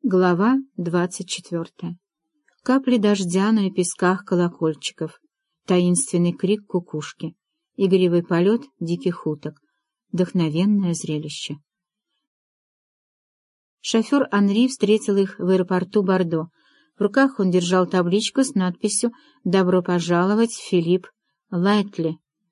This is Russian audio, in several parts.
Глава 24. Капли дождя на лепестках колокольчиков, таинственный крик кукушки, игривый полет диких уток, вдохновенное зрелище. Шофер Анри встретил их в аэропорту Бордо. В руках он держал табличку с надписью «Добро пожаловать, Филипп Лайтли».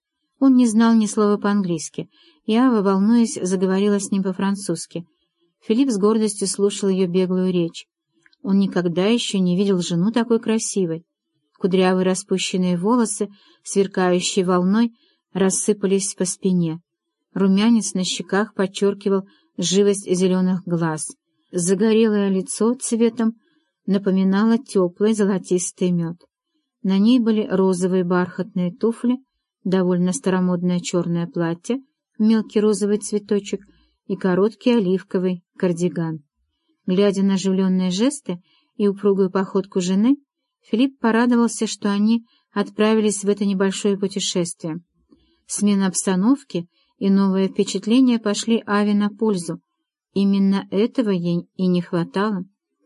Он не знал ни слова по-английски, и Ава, волнуясь, заговорила с ним по-французски. Филипп с гордостью слушал ее беглую речь. Он никогда еще не видел жену такой красивой. Кудрявые распущенные волосы, сверкающие волной, рассыпались по спине. Румянец на щеках подчеркивал живость зеленых глаз. Загорелое лицо цветом напоминало теплый золотистый мед. На ней были розовые бархатные туфли, довольно старомодное черное платье, мелкий розовый цветочек и короткий оливковый кардиган. Глядя на оживленные жесты и упругую походку жены, Филипп порадовался, что они отправились в это небольшое путешествие. Смена обстановки и новые впечатления пошли Аве на пользу. Именно этого ей и не хватало.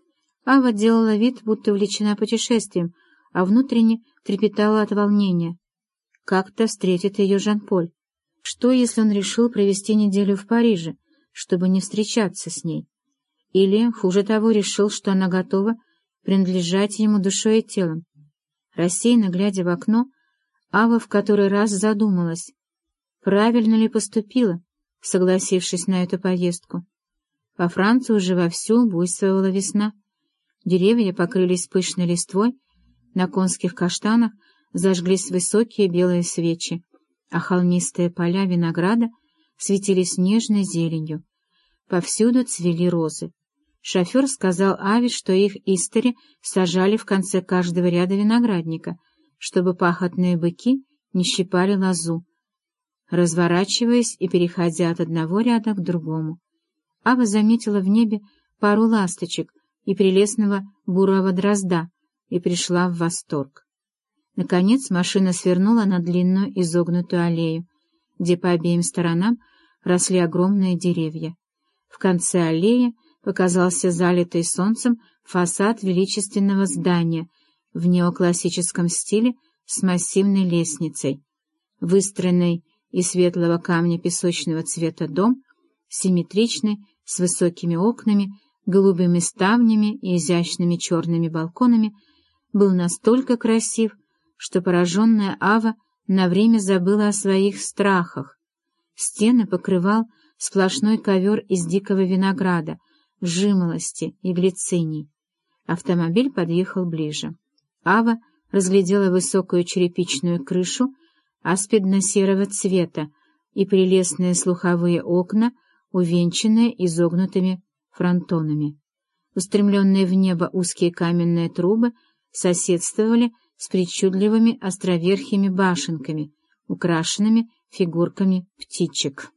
Ава делала вид, будто увлечена путешествием, а внутренне трепетала от волнения. Как-то встретит ее Жан-Поль. Что, если он решил провести неделю в Париже, чтобы не встречаться с ней? Или, хуже того, решил, что она готова принадлежать ему душой и телом? Рассеянно глядя в окно, Ава в который раз задумалась, правильно ли поступила, согласившись на эту поездку. Во Франции уже вовсю буйствовала весна. Деревья покрылись пышной листвой, на конских каштанах зажглись высокие белые свечи, а холмистые поля винограда светились нежной зеленью. Повсюду цвели розы. Шофер сказал Аве, что их истори сажали в конце каждого ряда виноградника, чтобы пахотные быки не щипали лозу, разворачиваясь и переходя от одного ряда к другому. Ава заметила в небе пару ласточек и прелестного бурого дрозда и пришла в восторг. Наконец машина свернула на длинную изогнутую аллею, где по обеим сторонам росли огромные деревья. В конце аллеи показался залитый солнцем фасад величественного здания в неоклассическом стиле с массивной лестницей. Выстроенный из светлого камня песочного цвета дом, симметричный, с высокими окнами, голубыми ставнями и изящными черными балконами, был настолько красив, что пораженная Ава на время забыла о своих страхах. Стены покрывал сплошной ковер из дикого винограда, жимолости и глициний. Автомобиль подъехал ближе. Ава разглядела высокую черепичную крышу аспидно-серого цвета и прелестные слуховые окна, увенчанные изогнутыми фронтонами. Устремленные в небо узкие каменные трубы соседствовали с причудливыми островерхими башенками, украшенными фигурками птичек.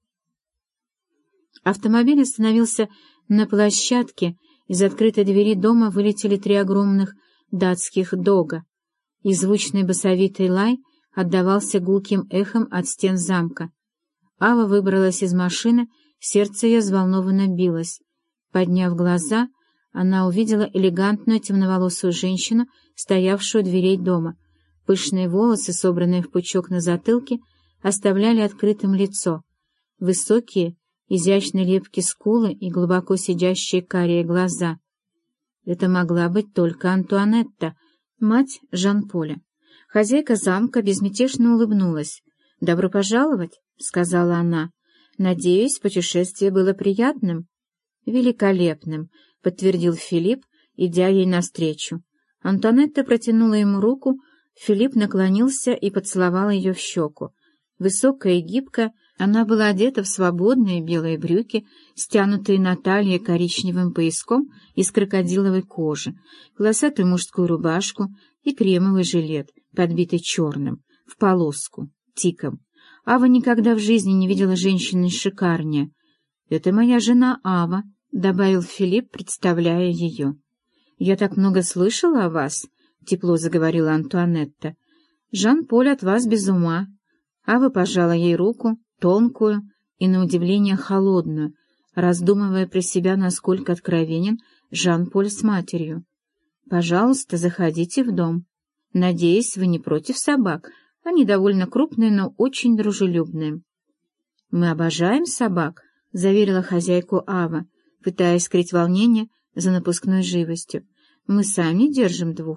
Автомобиль остановился на площадке, из открытой двери дома вылетели 3 огромных датских дога, и звучный басовитый лай отдавался гулким эхом от стен замка. Ава выбралась из машины, сердце ее взволнованно билось. Подняв глаза, она увидела элегантную темноволосую женщину, стоявшую у дверей дома. Пышные волосы, собранные в пучок на затылке, оставляли открытым лицо. Высокие, изящно лепкие скулы и глубоко сидящие карие глаза. Это могла быть только Антуанетта, мать Жан-Поля. Хозяйка замка безмятежно улыбнулась. «Добро пожаловать», — сказала она. «Надеюсь, путешествие было приятным?» «Великолепным», — подтвердил Филипп, идя ей навстречу. Антуанетта протянула ему руку, Филипп наклонился и поцеловал ее в щеку. Высокая и гибкая, она была одета в свободные белые брюки, стянутые на талии коричневым пояском из крокодиловой кожи, полосатую мужскую рубашку и кремовый жилет, подбитый черным, в полоску, тиком. Ава никогда в жизни не видела женщины шикарнее. «Это моя жена Ава», — добавил Филипп, представляя ее. «Я так много слышала о вас», — тепло заговорила Антуанетта. «Жан-Поль от вас без ума». Ава пожала ей руку, тонкую и, на удивление, холодную, раздумывая про себя, насколько откровенен Жан-Поль с матерью. «Пожалуйста, заходите в дом. Надеюсь, вы не против собак. Они довольно крупные, но очень дружелюбные». «Мы обожаем собак», — заверила хозяйку Ава, пытаясь скрыть волнение за напускной живостью. «Мы сами держим 2».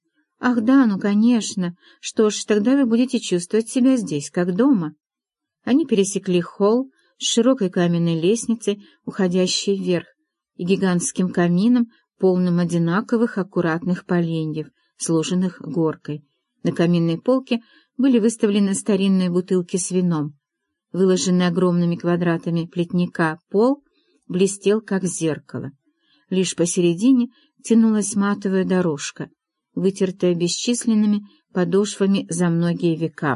«Ах да, ну конечно. Что ж, тогда вы будете чувствовать себя здесь, как дома». Они пересекли холл с широкой каменной лестницей, уходящей вверх, и гигантским камином, полным одинаковых аккуратных поленьев, сложенных горкой. На каминной полке были выставлены старинные бутылки с вином. Выложенный огромными квадратами плетника пол блестел, как зеркало. Лишь посередине тянулась матовая дорожка, вытертая бесчисленными подошвами за многие века.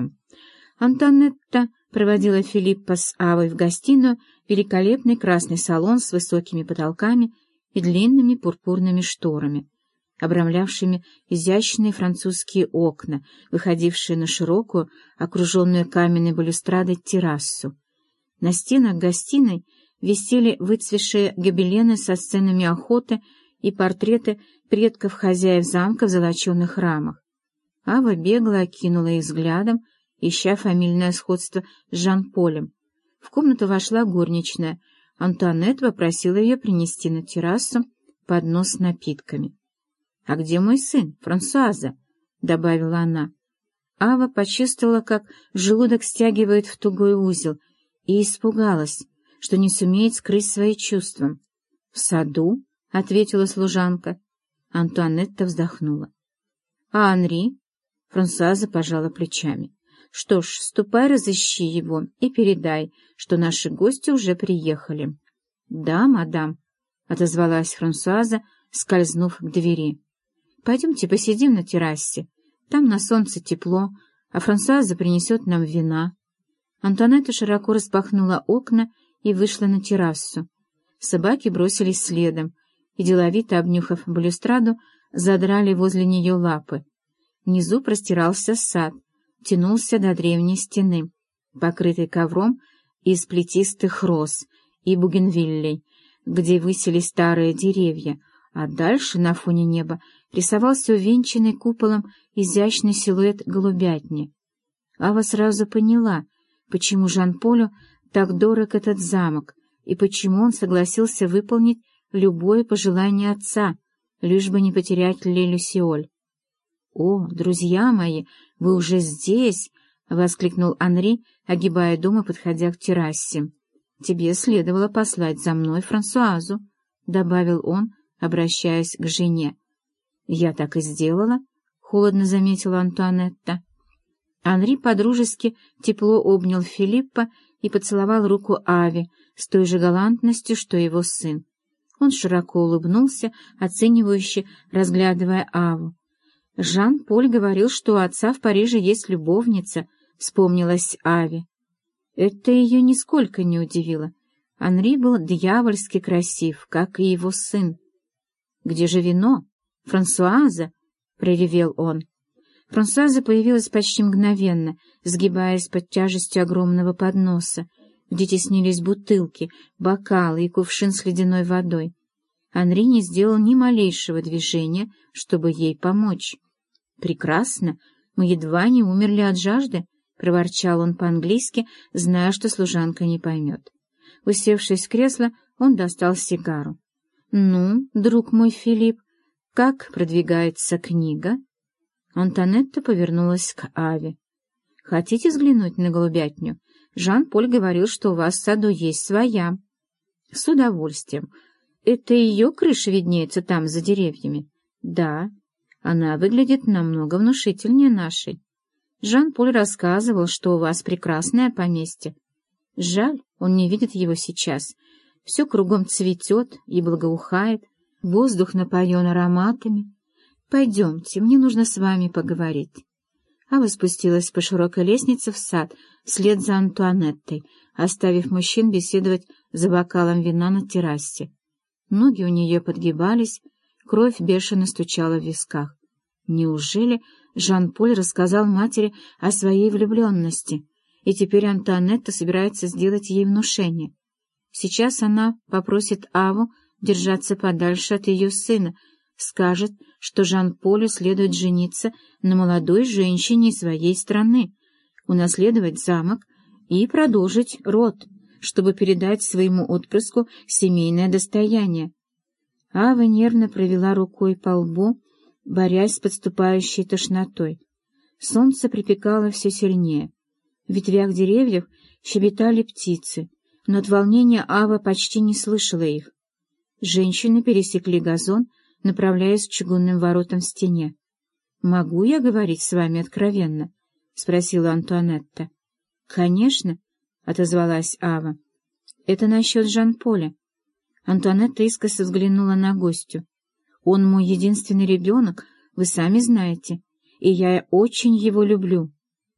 Антуанетта проводила Филиппа с Авой в гостиную, великолепный красный салон с высокими потолками и длинными пурпурными шторами, обрамлявшими изящные французские окна, выходившие на широкую, окруженную каменной балюстрадой террасу. На стенах гостиной висели выцветшие гобелены со сценами охоты и портреты предков хозяев замка в золоченых рамах. Ава бегло окинула их взглядом, ища фамильное сходство с Жан-Полем. В комнату вошла горничная. Антуанетта попросила ее принести на террасу поднос с напитками. — «А где мой сын, Франсуаза?» — добавила она. Ава почувствовала, как желудок стягивает в тугой узел, и испугалась, что не сумеет скрыть свои чувства. — «В саду?» — ответила служанка. Антуанетта вздохнула. — «А Анри?» — Франсуаза пожала плечами. — «Что ж, ступай, разыщи его и передай, что наши гости уже приехали». «Да, мадам», — отозвалась Франсуаза, скользнув к двери. «Пойдемте посидим на террасе. Там на солнце тепло, а Франсуаза принесет нам вина». Антуанетта широко распахнула окна и вышла на террасу. Собаки бросились следом и, деловито обнюхав балюстраду, задрали возле нее лапы. Внизу простирался сад, тянулся до древней стены, покрытой ковром из плетистых роз и бугенвиллей, где высились старые деревья, а дальше на фоне неба рисовался увенчанный куполом изящный силуэт голубятни. Ава сразу поняла, почему Жан-Полю так дорог этот замок и почему он согласился выполнить любое пожелание отца, лишь бы не потерять Ле-Люсиоль. «О, друзья мои, вы уже здесь!» — воскликнул Анри, огибая дом и подходя к террасе. «Тебе следовало послать за мной Франсуазу», — добавил он, обращаясь к жене. «Я так и сделала», — холодно заметила Антуанетта. Анри подружески тепло обнял Филиппа и поцеловал руку Ави с той же галантностью, что его сын. Он широко улыбнулся, оценивающе разглядывая Аву. «Жан-Поль говорил, что у отца в Париже есть любовница», — вспомнилась Ави. Это ее нисколько не удивило. Анри был дьявольски красив, как и его сын. «Где же вино? Франсуаза?» — проревел он. Франсуаза появилась почти мгновенно, сгибаясь под тяжестью огромного подноса, где теснились бутылки, бокалы и кувшин с ледяной водой. Анри не сделал ни малейшего движения, чтобы ей помочь. «Прекрасно! Мы едва не умерли от жажды», — проворчал он по-английски, зная, что служанка не поймет. Усевшись в кресло, он достал сигару. «Ну, друг мой Филипп, как продвигается книга?» Антуанетта повернулась к Аве. «Хотите взглянуть на голубятню? Жан-Поль говорил, что у вас в саду есть своя». «С удовольствием. Это ее крыша виднеется там, за деревьями?» «Да. Она выглядит намного внушительнее нашей. Жан-Поль рассказывал, что у вас прекрасное поместье. Жаль, он не видит его сейчас. Все кругом цветет и благоухает, воздух напоен ароматами. Пойдемте, мне нужно с вами поговорить». Ава спустилась по широкой лестнице в сад вслед за Антуанеттой, оставив мужчин беседовать за бокалом вина на террасе. Ноги у нее подгибались, кровь бешено стучала в висках. Неужели Жан-Поль рассказал матери о своей влюбленности, и теперь Антуанетта собирается сделать ей внушение? Сейчас она попросит Аву держаться подальше от ее сына, скажет, что Жан-Полю следует жениться на молодой женщине из своей страны, унаследовать замок и продолжить род, чтобы передать своему отпрыску семейное достояние. Ава нервно провела рукой по лбу, борясь с подступающей тошнотой. Солнце припекало все сильнее. В ветвях деревьев щебетали птицы, но от волнения Ава почти не слышала их. Женщины пересекли газон, направляясь к чугунным воротам в стене. «Могу я говорить с вами откровенно?» — спросила Антуанетта. «Конечно», — отозвалась Ава. «Это насчет Жан-Поля». Антуанетта искоса взглянула на гостью. «Он мой единственный ребенок, вы сами знаете, и я очень его люблю».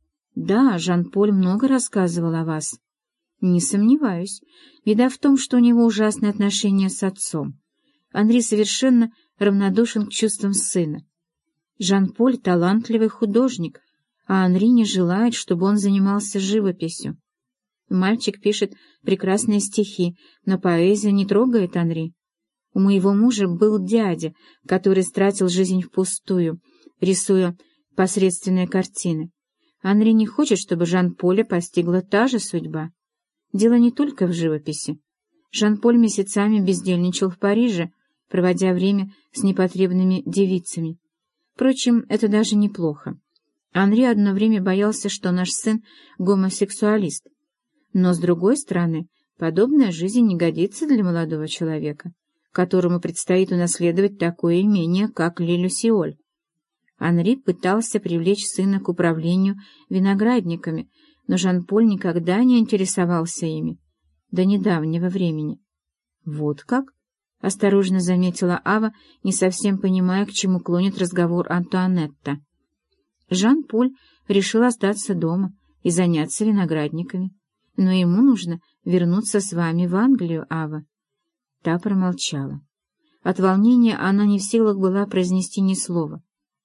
«Да, Жан-Поль много рассказывал о вас». «Не сомневаюсь. Беда в том, что у него ужасные отношения с отцом. Анри совершенно равнодушен к чувствам сына. Жан-Поль — талантливый художник, а Анри не желает, чтобы он занимался живописью. Мальчик пишет прекрасные стихи, но поэзия не трогает Анри. У моего мужа был дядя, который стратил жизнь впустую, рисуя посредственные картины. Анри не хочет, чтобы Жан-Поля постигла та же судьба. Дело не только в живописи. Жан-Поль месяцами бездельничал в Париже, проводя время с непотребными девицами. Впрочем, это даже неплохо. Анри одно время боялся, что наш сын — гомосексуалист. Но, с другой стороны, подобная жизнь не годится для молодого человека, которому предстоит унаследовать такое имение, как Ле-Люсиоль. Анри пытался привлечь сына к управлению виноградниками, но Жан-Поль никогда не интересовался ими, до недавнего времени. «Вот как?» — осторожно заметила Ава, не совсем понимая, к чему клонит разговор Антуанетта. Жан-Поль решил остаться дома и заняться виноградниками, но ему нужно вернуться с вами в Англию, Ава. Та промолчала. От волнения она не в силах была произнести ни слова.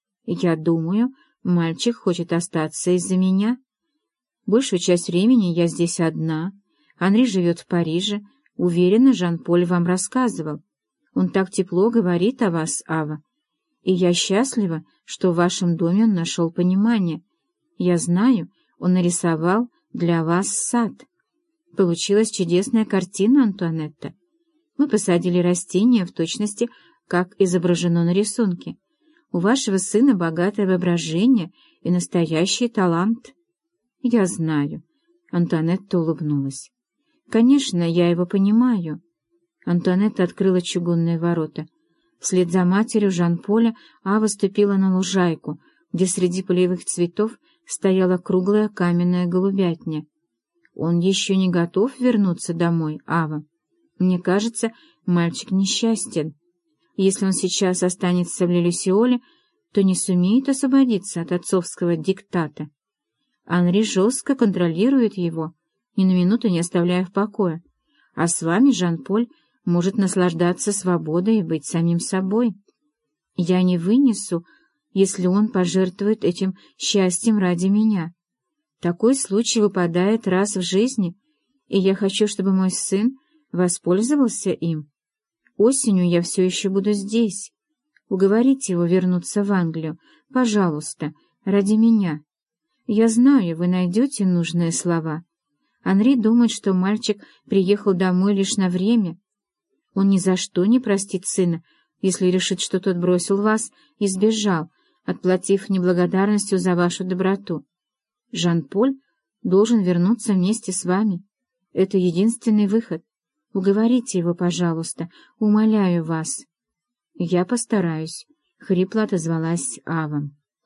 «Я думаю, мальчик хочет остаться из-за меня. Большую часть времени я здесь одна. Анри живет в Париже. Уверена, Жан-Поль вам рассказывал. Он так тепло говорит о вас, Ава. И я счастлива, что в вашем доме он нашел понимание. Я знаю, он нарисовал для вас сад. Получилась чудесная картина, Антуанетта. Мы посадили растения в точности, как изображено на рисунке. У вашего сына богатое воображение и настоящий талант». «Я знаю», — Антуанетта улыбнулась. «Конечно, я его понимаю». Антуанетта открыла чугунные ворота. Вслед за матерью Жан-Поля Ава ступила на лужайку, где среди полевых цветов стояла круглая каменная голубятня. «Он еще не готов вернуться домой, Ава. Мне кажется, мальчик несчастен. Если он сейчас останется в Ле-Люсиоле, то не сумеет освободиться от отцовского диктата. Анри жестко контролирует его, ни на минуту не оставляя в покое. А с вами Жан-Поль может наслаждаться свободой и быть самим собой. Я не вынесу, если он пожертвует этим счастьем ради меня. Такой случай выпадает раз в жизни, и я хочу, чтобы мой сын воспользовался им. Осенью я все еще буду здесь. Уговорите его вернуться в Англию, пожалуйста, ради меня. Я знаю, вы найдете нужные слова. Анри думает, что мальчик приехал домой лишь на время. Он ни за что не простит сына, если решит, что тот бросил вас и сбежал, отплатив неблагодарностью за вашу доброту. Жан-Поль должен вернуться вместе с вами. Это единственный выход. Уговорите его, пожалуйста, умоляю вас. Я постараюсь, — хрипло отозвалась Ава.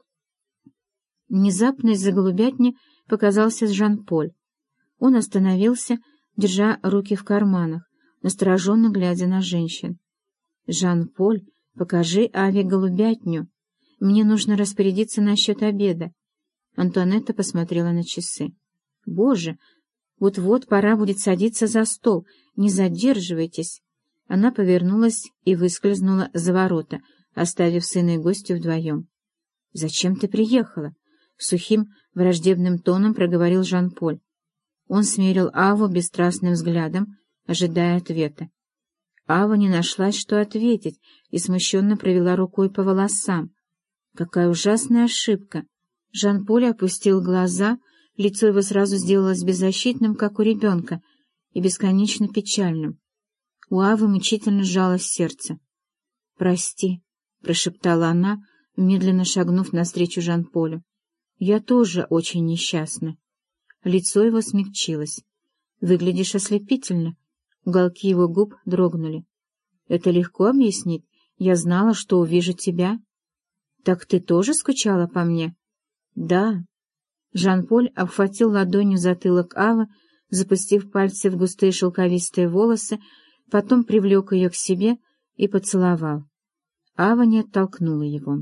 Внезапно из-за голубятни показался Жан-Поль. Он остановился, держа руки в карманах, настороженно глядя на женщин. «Жан-Поль, покажи Аве голубятню. Мне нужно распорядиться насчет обеда». Антуанетта посмотрела на часы. «Боже, вот-вот пора будет садиться за стол. Не задерживайтесь». Она повернулась и выскользнула за ворота, оставив сына и гостю вдвоем. «Зачем ты приехала?» — сухим, враждебным тоном проговорил Жан-Поль. Он смерил Аву бесстрастным взглядом, ожидая ответа. Ава не нашлась, что ответить, и смущенно провела рукой по волосам. Какая ужасная ошибка! Жан-Поль опустил глаза, лицо его сразу сделалось беззащитным, как у ребенка, и бесконечно печальным. У Авы мучительно сжалось сердце. «Прости», — прошептала она, медленно шагнув навстречу Жан-Полю. «Я тоже очень несчастна». Лицо его смягчилось. «Выглядишь ослепительно». Уголки его губ дрогнули. «Это легко объяснить. Я знала, что увижу тебя». «Так ты тоже скучала по мне?» «Да». Жан-Поль обхватил ладонью затылок Авы, запустив пальцы в густые шелковистые волосы, потом привлек ее к себе и поцеловал. Ава не оттолкнула его.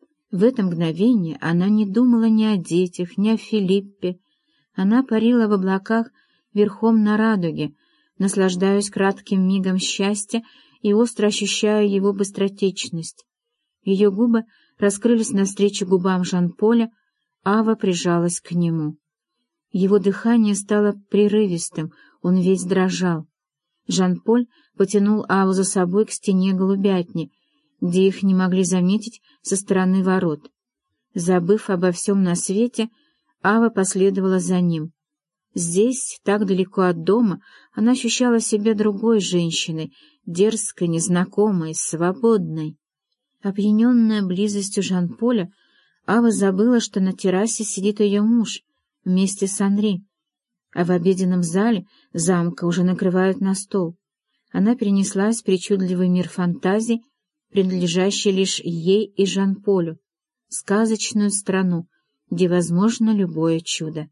В это мгновение она не думала ни о детях, ни о Филиппе. Она парила в облаках верхом на радуге, наслаждаясь кратким мигом счастья и остро ощущая его быстротечность. Ее губы раскрылись навстречу губам Жан-Поля, Ава прижалась к нему. Его дыхание стало прерывистым, он весь дрожал. Жан-Поль потянул Аву за собой к стене голубятни, где их не могли заметить со стороны ворот. Забыв обо всем на свете, Ава последовала за ним. Здесь, так далеко от дома, она ощущала себя другой женщиной, дерзкой, незнакомой, свободной. Опьяненная близостью Жан-Поля, Ава забыла, что на террасе сидит ее муж вместе с Анри, а в обеденном зале замка уже накрывают на стол. Она перенеслась в причудливый мир фантазий, принадлежащий лишь ей и Жан-Полю, сказочную страну, где возможно любое чудо.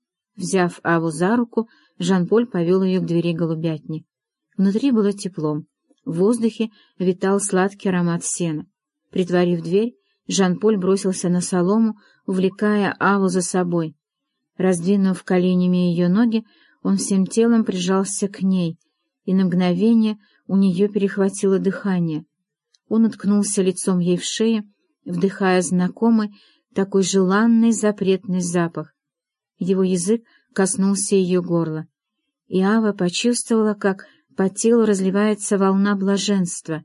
Взяв Аву за руку, Жан-Поль повел ее к двери голубятни. Внутри было тепло, в воздухе витал сладкий аромат сена. Притворив дверь, Жан-Поль бросился на солому, увлекая Аву за собой. Раздвинув коленями ее ноги, он всем телом прижался к ней, и на мгновение у нее перехватило дыхание. Он уткнулся лицом ей в шею, вдыхая знакомый, такой желанный запретный запах. Его язык коснулся ее горла, и Ава почувствовала, как по телу разливается волна блаженства.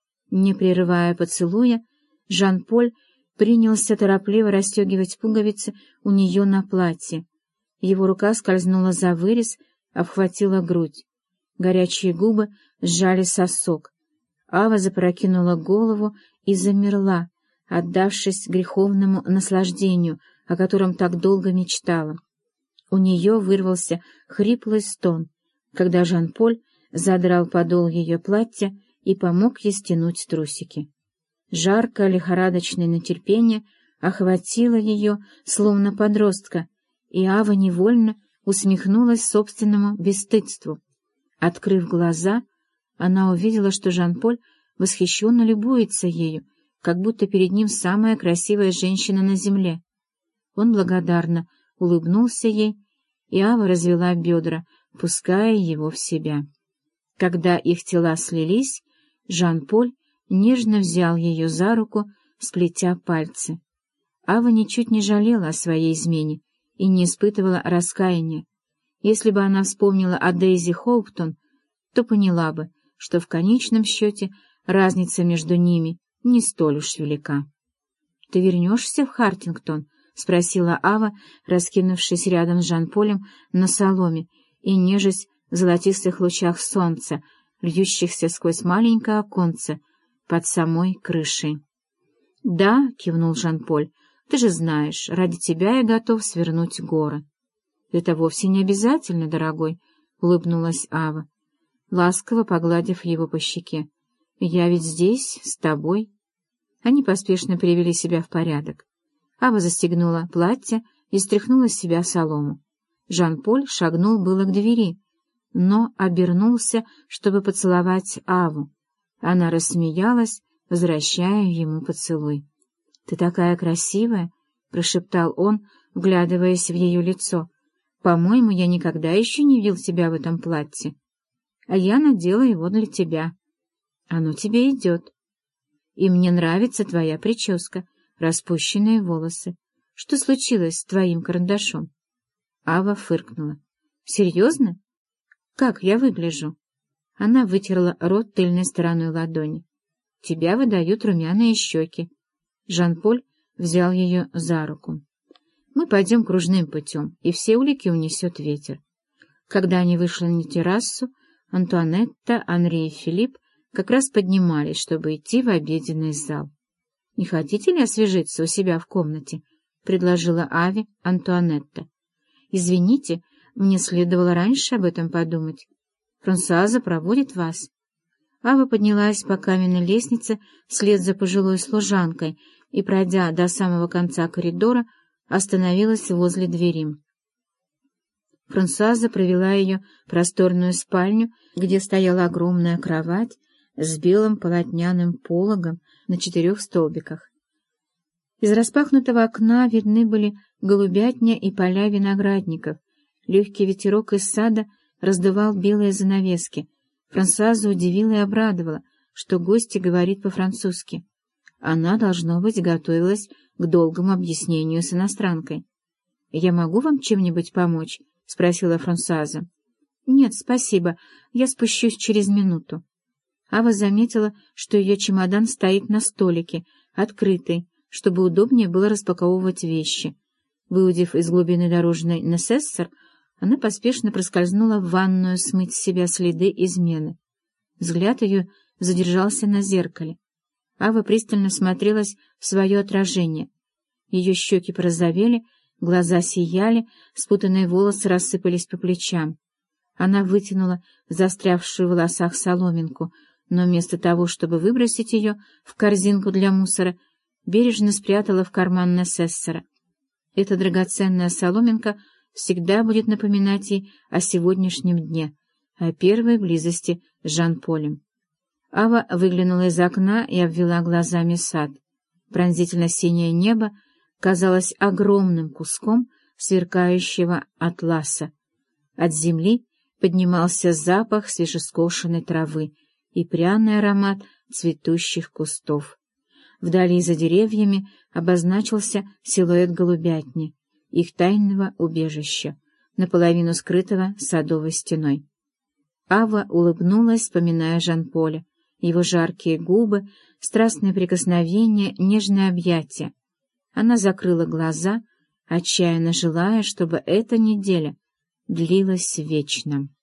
Не прерывая поцелуя, Жан-Поль принялся торопливо расстегивать пуговицы у нее на платье. Его рука скользнула за вырез, обхватила грудь. Горячие губы сжали сосок. Ава запрокинула голову и замерла, отдавшись греховному наслаждению, о котором так долго мечтала. У нее вырвался хриплый стон, когда Жан-Поль задрал подол ее платья и помог ей стянуть трусики. Жаркое лихорадочное нетерпение охватило ее, словно подростка, и Ава невольно усмехнулась собственному бесстыдству. Открыв глаза, она увидела, что Жан-Поль восхищенно любуется ею, как будто перед ним самая красивая женщина на земле. Он благодарно улыбнулся ей, и Ава развела бедра, пуская его в себя. Когда их тела слились, Жан-Поль нежно взял ее за руку, сплетя пальцы. Ава ничуть не жалела о своей измене и не испытывала раскаяния. Если бы она вспомнила о Дейзи Хоуптон, то поняла бы, что в конечном счете разница между ними не столь уж велика. — Ты вернешься в Хартингтон? — спросила Ава, раскинувшись рядом с Жан-Полем на соломе и нежесть в золотистых лучах солнца, льющихся сквозь маленькое оконце под самой крышей. — Да, — кивнул Жан-Поль, — ты же знаешь, ради тебя я готов свернуть горы. — Это вовсе не обязательно, дорогой, — улыбнулась Ава, ласково погладив его по щеке. — Я ведь здесь, с тобой. Они поспешно привели себя в порядок. Ава застегнула платье и стряхнула с себя солому. Жан-Поль шагнул было к двери, но обернулся, чтобы поцеловать Аву. Она рассмеялась, возвращая ему поцелуй. — Ты такая красивая! — прошептал он, вглядываясь в ее лицо. — По-моему, я никогда еще не видел тебя в этом платье. А я надела его для тебя. Оно тебе идет. И мне нравится твоя прическа, распущенные волосы. Что случилось с твоим карандашом? Ава фыркнула. — Серьезно? Как я выгляжу? Она вытерла рот тыльной стороной ладони. «Тебя выдают румяные щеки». Жан-Поль взял ее за руку. «Мы пойдем кружным путем, и все улики унесет ветер». Когда они вышли на террасу, Антуанетта, Анри и Филипп как раз поднимались, чтобы идти в обеденный зал. «Не хотите ли освежиться у себя в комнате?» — предложила Аве Антуанетта. «Извините, мне следовало раньше об этом подумать. Франсуаза проводит вас». Ава поднялась по каменной лестнице вслед за пожилой служанкой и, пройдя до самого конца коридора, остановилась возле двери. Франсуаза провела ее в просторную спальню, где стояла огромная кровать с белым полотняным пологом на 4 столбиках. Из распахнутого окна видны были голубятня и поля виноградников. Легкий ветерок из сада раздувал белые занавески. Франсуаза удивила и обрадовала, что гостья говорит по-французски. Она, должно быть, готовилась к долгому объяснению с иностранкой. «Я могу вам чем-нибудь помочь?» — спросила Франсуаза. «Нет, спасибо, я спущусь через минуту». Ава заметила, что ее чемодан стоит на столике, открытый, чтобы удобнее было распаковывать вещи. Выудив из глубины дорожной несессор, она поспешно проскользнула в ванную смыть с себя следы измены. Взгляд ее задержался на зеркале. Ава пристально смотрелась в свое отражение. Ее щеки порозовели, глаза сияли, спутанные волосы рассыпались по плечам. Она вытянула застрявшую в волосах соломинку, но вместо того, чтобы выбросить ее в корзинку для мусора, бережно спрятала в карман несессора. Эта драгоценная соломинка всегда будет напоминать ей о сегодняшнем дне, о первой близости с Жан-Полем. Ава выглянула из окна и обвела глазами сад. Пронзительно-синее небо казалось огромным куском сверкающего атласа. От земли поднимался запах свежескошенной травы и пряный аромат цветущих кустов. Вдали за деревьями обозначился силуэт голубятни, их тайного убежища, наполовину скрытого садовой стеной. Ава улыбнулась, вспоминая Жан-Поля, его жаркие губы, страстные прикосновения, нежные объятия. Она закрыла глаза, отчаянно желая, чтобы эта неделя длилась вечно.